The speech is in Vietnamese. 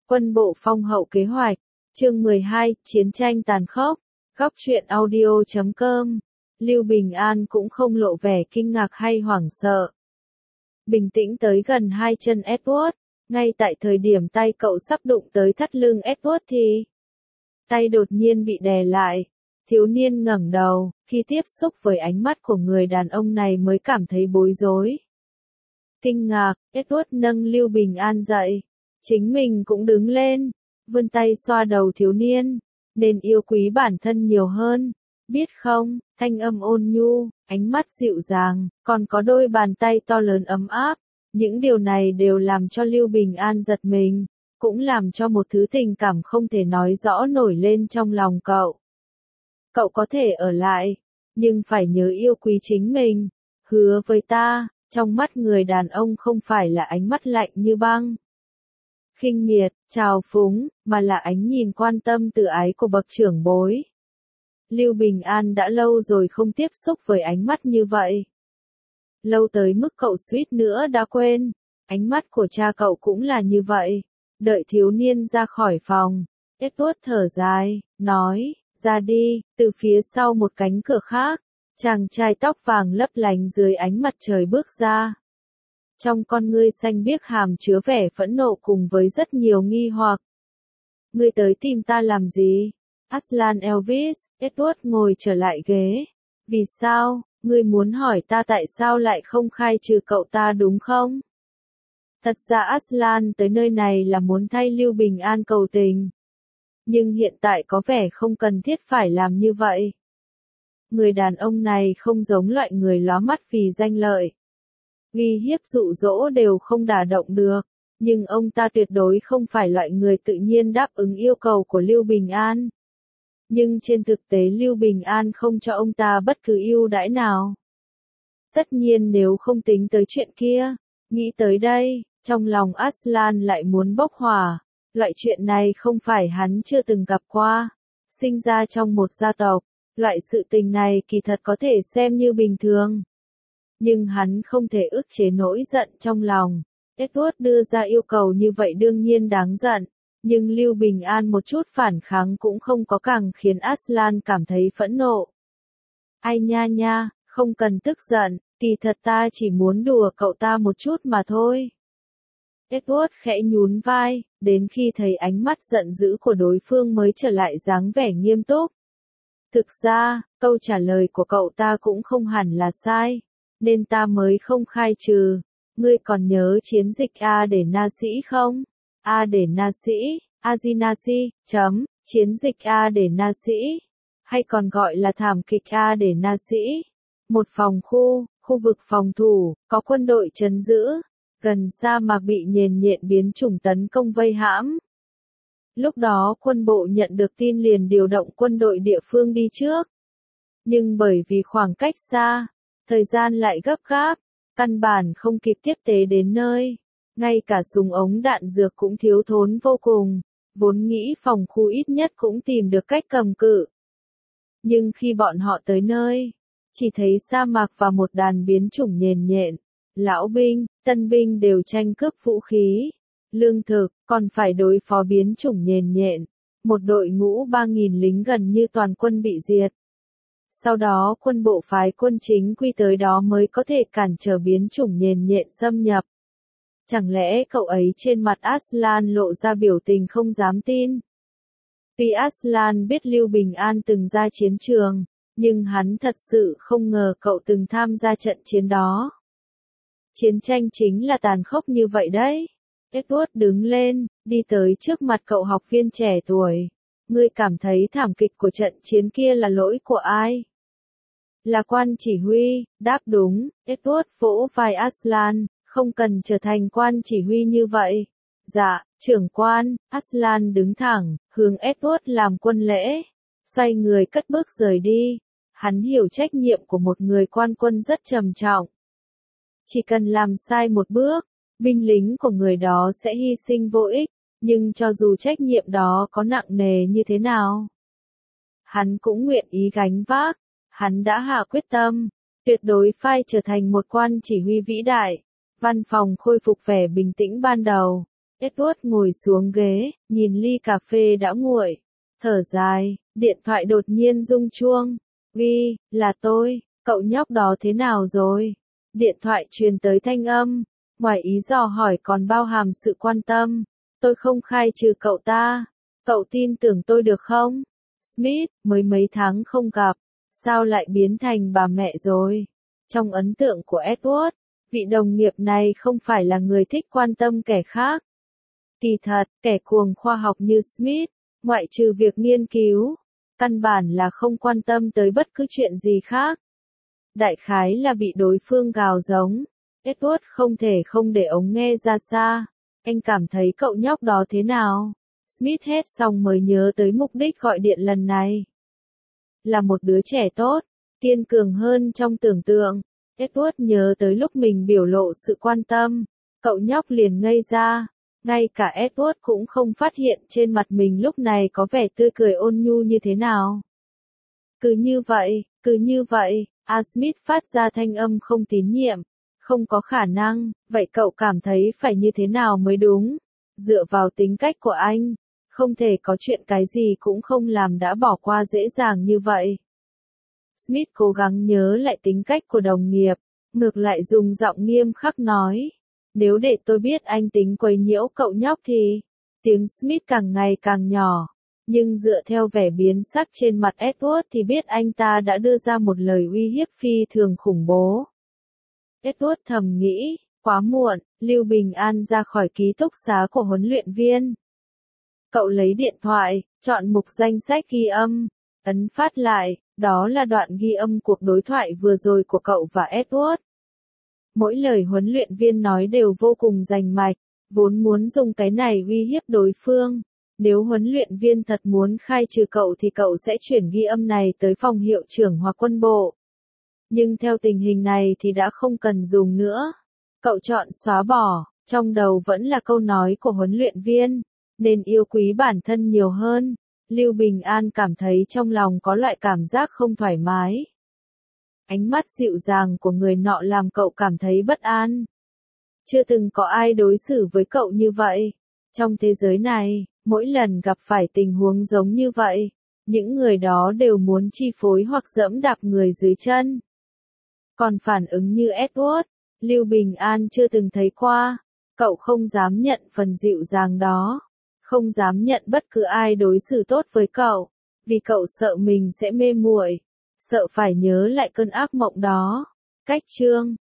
Quân bộ phong hậu kế hoạch. Chương 12, Chiến tranh tàn khốc. Góc truyện audio.com. Lưu Bình An cũng không lộ vẻ kinh ngạc hay hoảng sợ. Bình tĩnh tới gần hai chân Edward. Ngay tại thời điểm tay cậu sắp đụng tới thắt lưng Edward thì tay đột nhiên bị đè lại. Thiếu niên ngẩng đầu, khi tiếp xúc với ánh mắt của người đàn ông này mới cảm thấy bối rối. Kinh ngạc, Edward nâng Lưu Bình An dậy. Chính mình cũng đứng lên, vươn tay xoa đầu thiếu niên. Nên yêu quý bản thân nhiều hơn, biết không, thanh âm ôn nhu, ánh mắt dịu dàng, còn có đôi bàn tay to lớn ấm áp. Những điều này đều làm cho Lưu Bình An giật mình, cũng làm cho một thứ tình cảm không thể nói rõ nổi lên trong lòng cậu. Cậu có thể ở lại, nhưng phải nhớ yêu quý chính mình, hứa với ta. Trong mắt người đàn ông không phải là ánh mắt lạnh như băng, khinh miệt, trào phúng, mà là ánh nhìn quan tâm từ ái của bậc trưởng bối. Lưu Bình An đã lâu rồi không tiếp xúc với ánh mắt như vậy. Lâu tới mức cậu suýt nữa đã quên, ánh mắt của cha cậu cũng là như vậy. Đợi thiếu niên ra khỏi phòng, Edward thở dài, nói, ra đi. Từ phía sau một cánh cửa khác, chàng trai tóc vàng lấp lánh dưới ánh mặt trời bước ra. Trong con ngươi xanh biếc hàm chứa vẻ phẫn nộ cùng với rất nhiều nghi hoặc. Ngươi tới tìm ta làm gì? Aslan Elvis, Edward ngồi trở lại ghế. Vì sao, ngươi muốn hỏi ta tại sao lại không khai trừ cậu ta đúng không? Thật ra Aslan tới nơi này là muốn thay Lưu Bình An cầu tình. Nhưng hiện tại có vẻ không cần thiết phải làm như vậy. Người đàn ông này không giống loại người lóa mắt vì danh lợi. Uy hiếp dụ dỗ đều không đả động được, nhưng ông ta tuyệt đối không phải loại người tự nhiên đáp ứng yêu cầu của Lưu Bình An. Nhưng trên thực tế Lưu Bình An không cho ông ta bất cứ ưu đãi nào. Tất nhiên nếu không tính tới chuyện kia, nghĩ tới đây, trong lòng Aslan lại muốn bốc hỏa. Loại chuyện này không phải hắn chưa từng gặp qua. Sinh ra trong một gia tộc, loại sự tình này kỳ thật có thể xem như bình thường. Nhưng hắn không thể ức chế nỗi giận trong lòng. Edward đưa ra yêu cầu như vậy đương nhiên đáng giận, nhưng Lưu Bình An một chút phản kháng cũng không có, càng khiến Aslan cảm thấy phẫn nộ. Ai nha nha, không cần tức giận, kỳ thật ta chỉ muốn đùa cậu ta một chút mà thôi. Edward khẽ nhún vai, đến khi thấy ánh mắt giận dữ của đối phương mới trở lại dáng vẻ nghiêm túc. Thực ra, câu trả lời của cậu ta cũng không hẳn là sai, nên ta mới không khai trừ. Ngươi còn nhớ chiến dịch A để Na Sĩ không? A để Na Sĩ, Azinasi, chiến dịch A để Na Sĩ, hay còn gọi là thảm kịch A để Na Sĩ. Một phòng khu vực phòng thủ, có quân đội trấn giữ, gần sa mạc bị nhện biến chủng tấn công vây hãm. Lúc đó quân bộ nhận được tin liền điều động quân đội địa phương đi trước. Nhưng bởi vì khoảng cách xa, thời gian lại gấp gáp, căn bản không kịp tiếp tế đến nơi. Ngay cả súng ống đạn dược cũng thiếu thốn vô cùng, vốn nghĩ phòng khu ít nhất cũng tìm được cách cầm cự. Nhưng khi bọn họ tới nơi, chỉ thấy sa mạc và một đàn biến chủng nhện. Lão binh, tân binh đều tranh cướp vũ khí, lương thực, còn phải đối phó biến chủng nhện. Một đội ngũ 3.000 lính gần như toàn quân bị diệt. Sau đó quân bộ phái quân chính quy tới đó mới có thể cản trở biến chủng nhện xâm nhập. Chẳng lẽ cậu ấy? Trên mặt Aslan lộ ra biểu tình không dám tin. Vì Aslan biết Lưu Bình An từng ra chiến trường, nhưng hắn thật sự không ngờ cậu từng tham gia trận chiến đó. Chiến tranh chính là tàn khốc như vậy đấy. Edward đứng lên, đi tới trước mặt cậu học viên trẻ tuổi. Ngươi cảm thấy thảm kịch của trận chiến kia là lỗi của ai? Là quan chỉ huy, đáp đúng. Edward vỗ vai Aslan, không cần trở thành quan chỉ huy như vậy. Dạ, trưởng quan. Aslan đứng thẳng, hướng Edward làm quân lễ. Xoay người cất bước rời đi. Hắn hiểu trách nhiệm của một người quan quân rất trầm trọng. Chỉ cần làm sai một bước, binh lính của người đó sẽ hy sinh vô ích, nhưng cho dù trách nhiệm đó có nặng nề như thế nào, hắn cũng nguyện ý gánh vác. Hắn đã hạ quyết tâm, tuyệt đối phải trở thành một quan chỉ huy vĩ đại. Văn phòng khôi phục vẻ bình tĩnh ban đầu. Edward ngồi xuống ghế, nhìn ly cà phê đã nguội. Thở dài, điện thoại đột nhiên rung chuông. Vi, là tôi, cậu nhóc đó thế nào rồi? Điện thoại truyền tới thanh âm. Ngoài ý dò hỏi còn bao hàm sự quan tâm. Tôi không khai trừ cậu ta. Cậu tin tưởng tôi được không? Smith, mới mấy tháng không gặp. Sao lại biến thành bà mẹ rồi? Trong ấn tượng của Edward, vị đồng nghiệp này không phải là người thích quan tâm kẻ khác. Kỳ thật, kẻ cuồng khoa học như Smith, ngoại trừ việc nghiên cứu, căn bản là không quan tâm tới bất cứ chuyện gì khác. Đại khái là bị đối phương gào giống. Edward không thể không để ống nghe ra xa. Anh cảm thấy cậu nhóc đó thế nào? Smith hết xong mới nhớ tới mục đích gọi điện lần này. Là một đứa trẻ tốt, kiên cường hơn trong tưởng tượng. Edward nhớ tới lúc mình biểu lộ sự quan tâm. Cậu nhóc liền ngây ra. Ngay cả Edward cũng không phát hiện trên mặt mình lúc này có vẻ tươi cười ôn nhu như thế nào. Cứ như vậy, Smith phát ra thanh âm không tín nhiệm. Không có khả năng, vậy cậu cảm thấy phải như thế nào mới đúng? Dựa vào tính cách của anh, không thể có chuyện cái gì cũng không làm đã bỏ qua dễ dàng như vậy. Smith cố gắng nhớ lại tính cách của đồng nghiệp, ngược lại dùng giọng nghiêm khắc nói. Nếu để tôi biết anh tính quấy nhiễu cậu nhóc thì... Tiếng Smith càng ngày càng nhỏ, nhưng dựa theo vẻ biến sắc trên mặt Edward thì biết anh ta đã đưa ra một lời uy hiếp phi thường khủng bố. Edward thầm nghĩ, quá muộn, Lưu Bình An ra khỏi ký túc xá của huấn luyện viên. Cậu lấy điện thoại, chọn mục danh sách ghi âm, ấn phát lại, đó là đoạn ghi âm cuộc đối thoại vừa rồi của cậu và Edward. Mỗi lời huấn luyện viên nói đều vô cùng rành mạch, vốn muốn dùng cái này uy hiếp đối phương. Nếu huấn luyện viên thật muốn khai trừ cậu thì cậu sẽ chuyển ghi âm này tới phòng hiệu trưởng hoặc quân bộ. Nhưng theo tình hình này thì đã không cần dùng nữa. Cậu chọn xóa bỏ, trong đầu vẫn là câu nói của huấn luyện viên, nên yêu quý bản thân nhiều hơn. Lưu Bình An cảm thấy trong lòng có loại cảm giác không thoải mái. Ánh mắt dịu dàng của người nọ làm cậu cảm thấy bất an. Chưa từng có ai đối xử với cậu như vậy. Trong thế giới này, mỗi lần gặp phải tình huống giống như vậy, những người đó đều muốn chi phối hoặc giẫm đạp người dưới chân. Còn phản ứng như Edward, Lưu Bình An chưa từng thấy qua. Cậu không dám nhận phần dịu dàng đó. Không dám nhận bất cứ ai đối xử tốt với cậu. Vì cậu sợ mình sẽ mê muội. Sợ phải nhớ lại cơn ác mộng đó. Cách chương